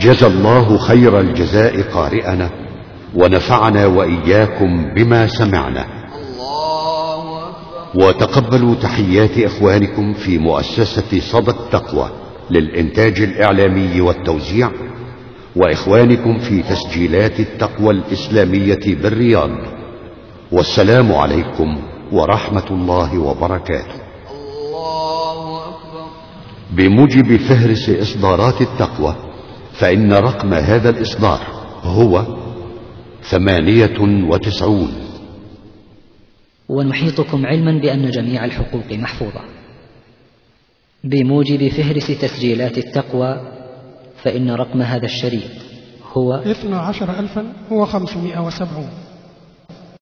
جزى الله خير الجزاء قارئنا ونفعنا وإياكم بما سمعنا. الله أكبر. وتقبلوا تحيات إخوانكم في مؤسسة صدى التقوى للإنتاج الإعلامي والتوزيع، وإخوانكم في تسجيلات التقوى الإسلامية بالرياض. والسلام عليكم ورحمة الله وبركاته. الله أكبر. بموجب فهرس إصدارات التقوى، فإن رقم هذا الإصدار هو 98. ونحيطكم علما بأن جميع الحقوق محفوظة. بموجب فهرس تسجيلات التقوى، فإن رقم هذا الشريط هو 12,570.